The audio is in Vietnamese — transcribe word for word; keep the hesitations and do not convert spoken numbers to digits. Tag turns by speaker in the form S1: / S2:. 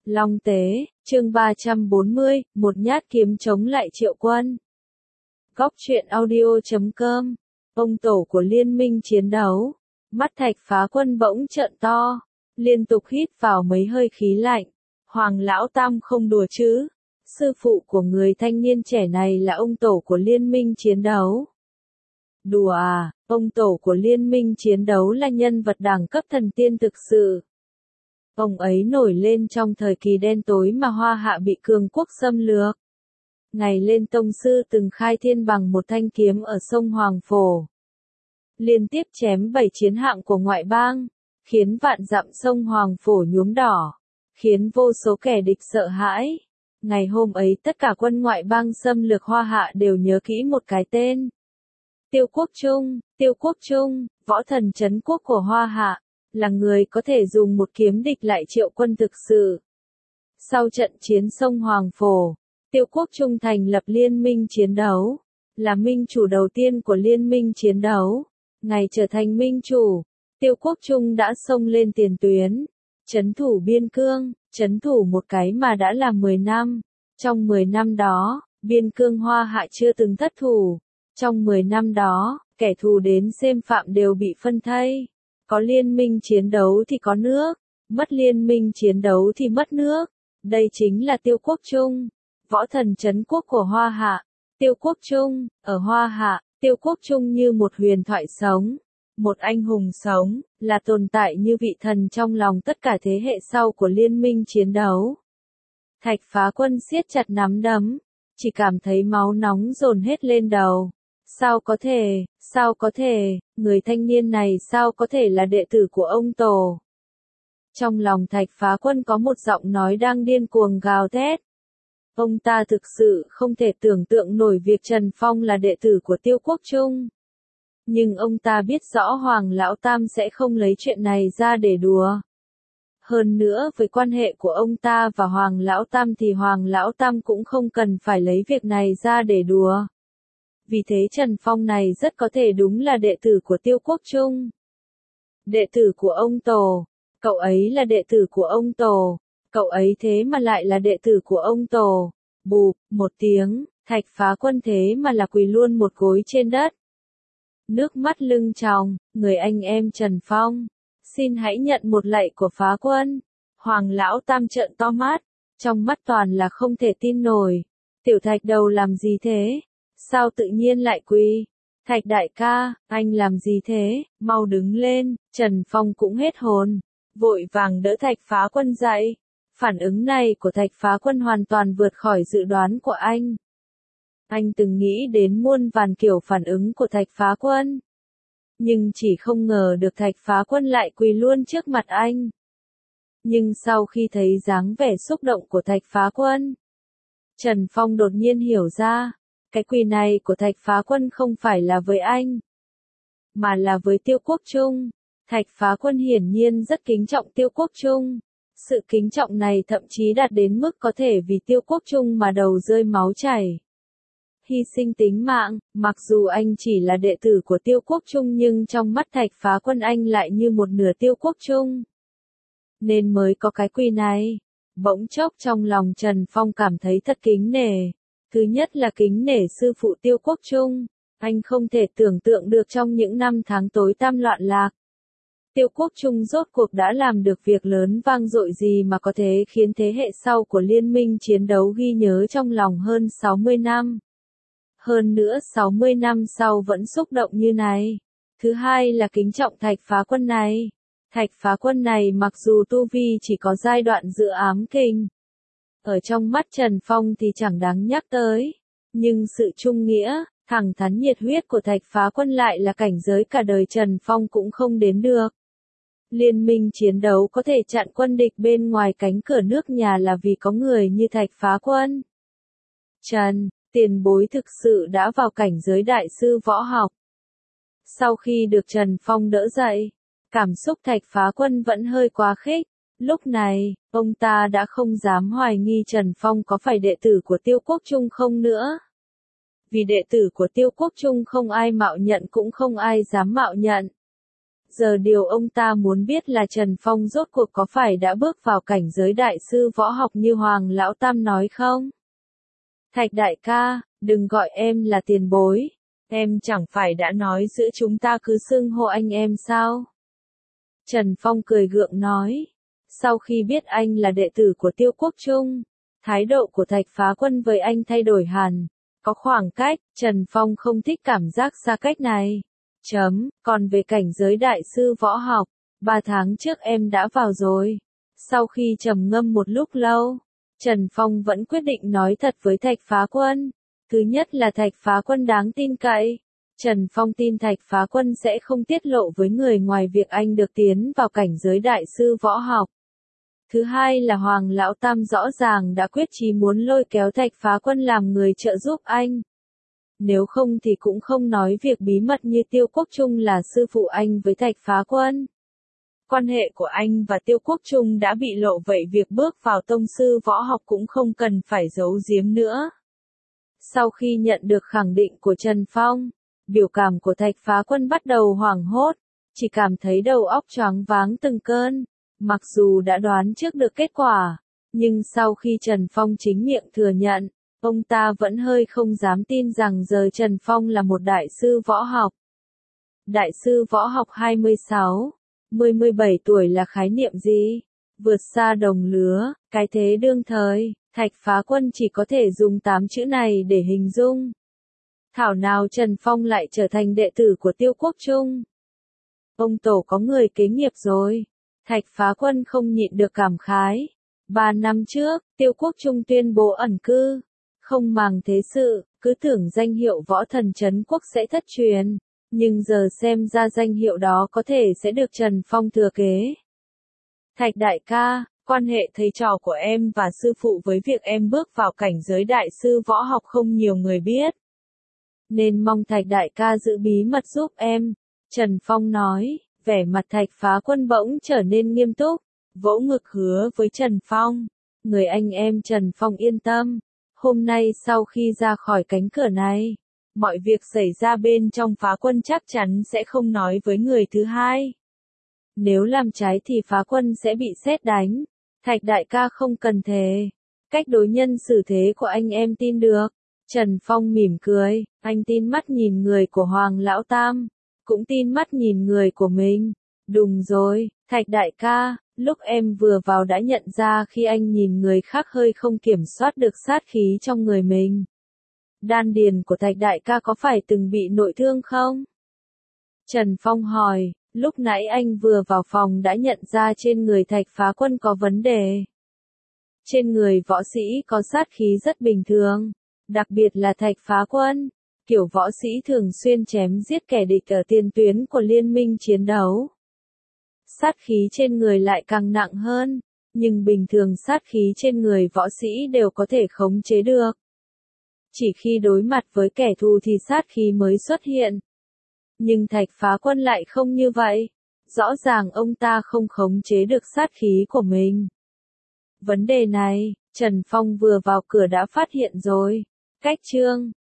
S1: Long Tế, chương ba trăm bốn mươi, một nhát kiếm chống lại Triệu Quân. Góc truyện audio chấm com, ông tổ của liên minh chiến đấu. Mắt Thạch Phá Quân bỗng trợn to, liên tục hít vào mấy hơi khí lạnh. Hoàng Lão Tam không đùa chứ? Sư phụ của người thanh niên trẻ này là ông tổ của liên minh chiến đấu. Đùa à, ông tổ của liên minh chiến đấu là nhân vật đẳng cấp thần tiên thực sự. Ông ấy nổi lên trong thời kỳ đen tối mà Hoa Hạ bị cường quốc xâm lược. Ngày lên tông sư từng khai thiên bằng một thanh kiếm ở sông Hoàng Phổ. Liên tiếp chém bảy chiến hạng của ngoại bang, khiến vạn dặm sông Hoàng Phổ nhuốm đỏ, khiến vô số kẻ địch sợ hãi. Ngày hôm ấy tất cả quân ngoại bang xâm lược Hoa Hạ đều nhớ kỹ một cái tên. Tiêu Quốc Trung, Tiêu Quốc Trung, võ thần trấn quốc của Hoa Hạ, là người có thể dùng một kiếm địch lại Triệu Quân thực sự. Sau trận chiến sông Hoàng Phổ, Tiêu Quốc Trung thành lập liên minh chiến đấu, là minh chủ đầu tiên của liên minh chiến đấu. Ngày trở thành minh chủ, Tiêu Quốc Trung đã xông lên tiền tuyến, trấn thủ biên cương, trấn thủ một cái mà đã là mười năm. Trong mười năm đó, biên cương Hoa Hạ chưa từng thất thủ. Trong mười năm đó, kẻ thù đến xâm phạm đều bị phân thây. Có liên minh chiến đấu thì có nước, mất liên minh chiến đấu thì mất nước. Đây chính là Tiêu Quốc Trung, võ thần trấn quốc của Hoa Hạ. Tiêu Quốc Trung, ở Hoa Hạ, Tiêu Quốc Trung như một huyền thoại sống, một anh hùng sống, là tồn tại như vị thần trong lòng tất cả thế hệ sau của liên minh chiến đấu. Thạch Phá Quân siết chặt nắm đấm, chỉ cảm thấy máu nóng dồn hết lên đầu. Sao có thể, sao có thể, người thanh niên này sao có thể là đệ tử của ông tổ? Trong lòng Thạch Phá Quân có một giọng nói đang điên cuồng gào thét. Ông ta thực sự không thể tưởng tượng nổi việc Trần Phong là đệ tử của Tiêu Quốc Trung. Nhưng ông ta biết rõ Hoàng Lão Tam sẽ không lấy chuyện này ra để đùa. Hơn nữa với quan hệ của ông ta và Hoàng Lão Tam thì Hoàng Lão Tam cũng không cần phải lấy việc này ra để đùa. Vì thế Trần Phong này rất có thể đúng là đệ tử của Tiêu Quốc Trung. Đệ tử của ông tổ, cậu ấy là đệ tử của ông tổ, cậu ấy thế mà lại là đệ tử của ông tổ. Bụp, một tiếng, Thạch Phá Quân thế mà là quỳ luôn một gối trên đất. Nước mắt lưng tròng, người anh em Trần Phong, xin hãy nhận một lạy của Phá Quân. Hoàng Lão Tam trợn to mắt, trong mắt toàn là không thể tin nổi. Tiểu Thạch đầu làm gì thế? Sao tự nhiên lại quỳ? Thạch đại ca, anh làm gì thế? Mau đứng lên. Trần Phong cũng hết hồn, vội vàng đỡ Thạch Phá Quân dậy. Phản ứng này của Thạch Phá Quân hoàn toàn vượt khỏi dự đoán của anh. Anh từng nghĩ đến muôn vàn kiểu phản ứng của Thạch Phá Quân, nhưng chỉ không ngờ được Thạch Phá Quân lại quỳ luôn trước mặt anh. Nhưng sau khi thấy dáng vẻ xúc động của Thạch Phá Quân, Trần Phong đột nhiên hiểu ra, cái quỳ này của Thạch Phá Quân không phải là với anh, mà là với Tiêu Quốc Trung. Thạch Phá Quân hiển nhiên rất kính trọng Tiêu Quốc Trung. Sự kính trọng này thậm chí đạt đến mức có thể vì Tiêu Quốc Trung mà đầu rơi máu chảy. Hy sinh tính mạng, mặc dù anh chỉ là đệ tử của Tiêu Quốc Trung nhưng trong mắt Thạch Phá Quân anh lại như một nửa Tiêu Quốc Trung. Nên mới có cái quỳ này. Bỗng chốc trong lòng Trần Phong cảm thấy thật kính nể. Thứ nhất là kính nể sư phụ Tiêu Quốc Trung. Anh không thể tưởng tượng được trong những năm tháng tối tăm loạn lạc, Tiêu Quốc Trung rốt cuộc đã làm được việc lớn vang dội gì mà có thể khiến thế hệ sau của liên minh chiến đấu ghi nhớ trong lòng hơn sáu mươi năm. Hơn nữa sáu mươi năm sau vẫn xúc động như này. Thứ hai là kính trọng Thạch Phá Quân này. Thạch Phá Quân này mặc dù tu vi chỉ có giai đoạn dự ám kinh, ở trong mắt Trần Phong thì chẳng đáng nhắc tới. Nhưng sự trung nghĩa, thẳng thắn nhiệt huyết của Thạch Phá Quân lại là cảnh giới cả đời Trần Phong cũng không đến được. Liên minh chiến đấu có thể chặn quân địch bên ngoài cánh cửa nước nhà là vì có người như Thạch Phá Quân. Trần, tiền bối thực sự đã vào cảnh giới đại sư võ học. Sau khi được Trần Phong đỡ dậy, cảm xúc Thạch Phá Quân vẫn hơi quá khích. Lúc này, ông ta đã không dám hoài nghi Trần Phong có phải đệ tử của Tiêu Quốc Trung không nữa. Vì đệ tử của Tiêu Quốc Trung không ai mạo nhận cũng không ai dám mạo nhận. Giờ điều ông ta muốn biết là Trần Phong rốt cuộc có phải đã bước vào cảnh giới đại sư võ học như Hoàng Lão Tam nói không? Thạch đại ca, đừng gọi em là tiền bối. Em chẳng phải đã nói giữa chúng ta cứ xưng hô anh em sao? Trần Phong cười gượng nói. Sau khi biết anh là đệ tử của Tiêu Quốc Trung, thái độ của Thạch Phá Quân với anh thay đổi hẳn. Có khoảng cách, Trần Phong không thích cảm giác xa cách này. Chấm, còn về cảnh giới đại sư võ học, ba tháng trước em đã vào rồi. Sau khi trầm ngâm một lúc lâu, Trần Phong vẫn quyết định nói thật với Thạch Phá Quân. Thứ nhất là Thạch Phá Quân đáng tin cậy. Trần Phong tin Thạch Phá Quân sẽ không tiết lộ với người ngoài việc anh được tiến vào cảnh giới đại sư võ học. Thứ hai là Hoàng Lão Tam rõ ràng đã quyết chí muốn lôi kéo Thạch Phá Quân làm người trợ giúp anh. Nếu không thì cũng không nói việc bí mật như Tiêu Quốc Trung là sư phụ anh với Thạch Phá Quân. Quan hệ của anh và Tiêu Quốc Trung đã bị lộ, vậy việc bước vào tông sư võ học cũng không cần phải giấu giếm nữa. Sau khi nhận được khẳng định của Trần Phong, biểu cảm của Thạch Phá Quân bắt đầu hoảng hốt, chỉ cảm thấy đầu óc choáng váng từng cơn. Mặc dù đã đoán trước được kết quả, nhưng sau khi Trần Phong chính miệng thừa nhận, ông ta vẫn hơi không dám tin rằng giờ Trần Phong là một đại sư võ học. Đại sư võ học hai mươi sáu, mười bảy tuổi là khái niệm gì? Vượt xa đồng lứa, cái thế đương thời, Thạch Phá Quân chỉ có thể dùng tám chữ này để hình dung. Thảo nào Trần Phong lại trở thành đệ tử của Tiêu Quốc Trung. Ông tổ có người kế nghiệp rồi. Thạch Phá Quân không nhịn được cảm khái. Ba năm trước, Tiêu Quốc Trung tuyên bố ẩn cư. Không màng thế sự, cứ tưởng danh hiệu võ thần trấn quốc sẽ thất truyền. Nhưng giờ xem ra danh hiệu đó có thể sẽ được Trần Phong thừa kế. Thạch đại ca, quan hệ thầy trò của em và sư phụ với việc em bước vào cảnh giới đại sư võ học không nhiều người biết. Nên mong Thạch đại ca giữ bí mật giúp em. Trần Phong nói, vẻ mặt Thạch Phá Quân bỗng trở nên nghiêm túc, vỗ ngực hứa với Trần Phong. Người anh em Trần Phong yên tâm. Hôm nay sau khi ra khỏi cánh cửa này, mọi việc xảy ra bên trong Phá Quân chắc chắn sẽ không nói với người thứ hai. Nếu làm trái thì Phá Quân sẽ bị sét đánh. Thạch đại ca không cần thề. Cách đối nhân xử thế của anh em tin được. Trần Phong mỉm cười, anh tin mắt nhìn người của Hoàng Lão Tam, cũng tin mắt nhìn người của mình. Đúng rồi, Thạch đại ca, lúc em vừa vào đã nhận ra khi anh nhìn người khác hơi không kiểm soát được sát khí trong người mình. Đan điền của Thạch đại ca có phải từng bị nội thương không? Trần Phong hỏi, lúc nãy anh vừa vào phòng đã nhận ra trên người Thạch Phá Quân có vấn đề. Trên người võ sĩ có sát khí rất bình thường, đặc biệt là Thạch Phá Quân, kiểu võ sĩ thường xuyên chém giết kẻ địch ở tiền tuyến của liên minh chiến đấu. Sát khí trên người lại càng nặng hơn, nhưng bình thường sát khí trên người võ sĩ đều có thể khống chế được. Chỉ khi đối mặt với kẻ thù thì sát khí mới xuất hiện. Nhưng Thạch Phá Quân lại không như vậy. Rõ ràng ông ta không khống chế được sát khí của mình. Vấn đề này, Trần Phong vừa vào cửa đã phát hiện rồi. Cách chương